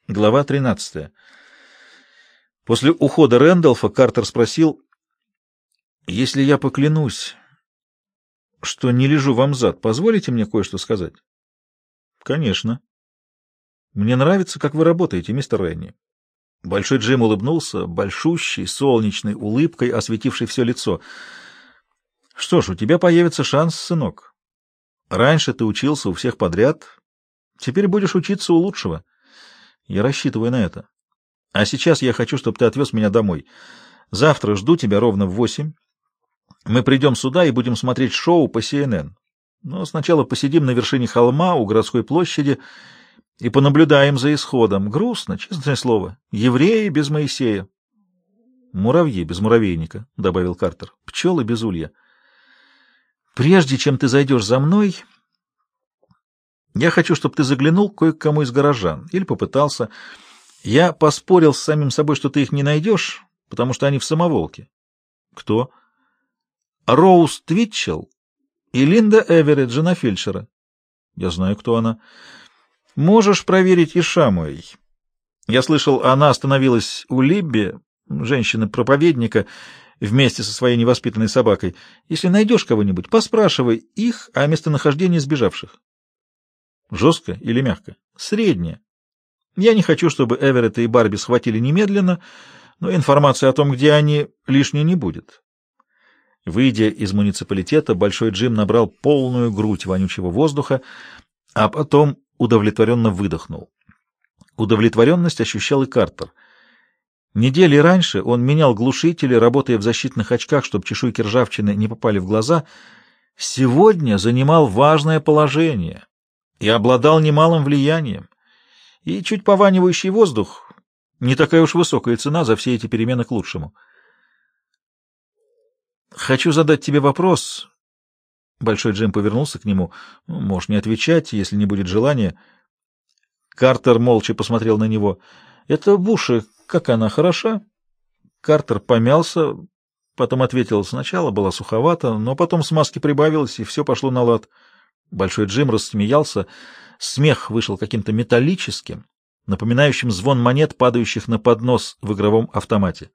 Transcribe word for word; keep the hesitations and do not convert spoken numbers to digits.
Глава тринадцатая. После ухода Рэндалфа Картер спросил: «Если я поклянусь, что не лежу вам зад, позволите мне кое-что сказать?» «Конечно. Мне нравится, как вы работаете, мистер Ренни». Большой Джим улыбнулся, большущей, солнечной улыбкой, осветившей все лицо. «Что ж, у тебя появится шанс, сынок. Раньше ты учился у всех подряд, теперь будешь учиться у лучшего. Я рассчитываю на это. А сейчас я хочу, чтобы ты отвез меня домой. Завтра жду тебя ровно в восемь. Мы придем сюда и будем смотреть шоу по си эн эн. Но сначала посидим на вершине холма у городской площади и понаблюдаем за исходом. Грустно, честное слово. Евреи без Моисея. Муравьи без муравейника, — добавил Картер. Пчелы без улья. Прежде чем ты зайдешь за мной, я хочу, чтобы ты заглянул кое-к кому из горожан. Или попытался. Я поспорил с самим собой, что ты их не найдешь, потому что они в самоволке. Кто? Роуз Твитчелл и Линда Эверетт, жена фельдшера. Я знаю, кто она. Можешь проверить и Шамуэй. Я слышал, она остановилась у Либби, женщины-проповедника, вместе со своей невоспитанной собакой. Если найдешь кого-нибудь, поспрашивай их о местонахождении сбежавших. Жестко или мягко? Среднее. Я не хочу, чтобы Эверетта и Барби схватили немедленно, но информации о том, где они, лишней не будет. Выйдя из муниципалитета, Большой Джим набрал полную грудь вонючего воздуха, а потом удовлетворенно выдохнул. Удовлетворенность ощущал и Картер. Недели раньше он менял глушители, работая в защитных очках, чтобы чешуйки ржавчины не попали в глаза. Сегодня занимал важное положение и обладал немалым влиянием. И чуть пованивающий воздух — не такая уж высокая цена за все эти перемены к лучшему. «Хочу задать тебе вопрос». Большой Джим повернулся к нему. «Можешь не отвечать, если не будет желания». Картер молча посмотрел на него. «Это Буши, как она, хороша?» Картер помялся, потом ответил: «Сначала была суховата, но потом смазки прибавилось, и все пошло на лад». Большой Джим рассмеялся. Смех вышел каким-то металлическим, напоминающим звон монет, падающих на поднос в игровом автомате.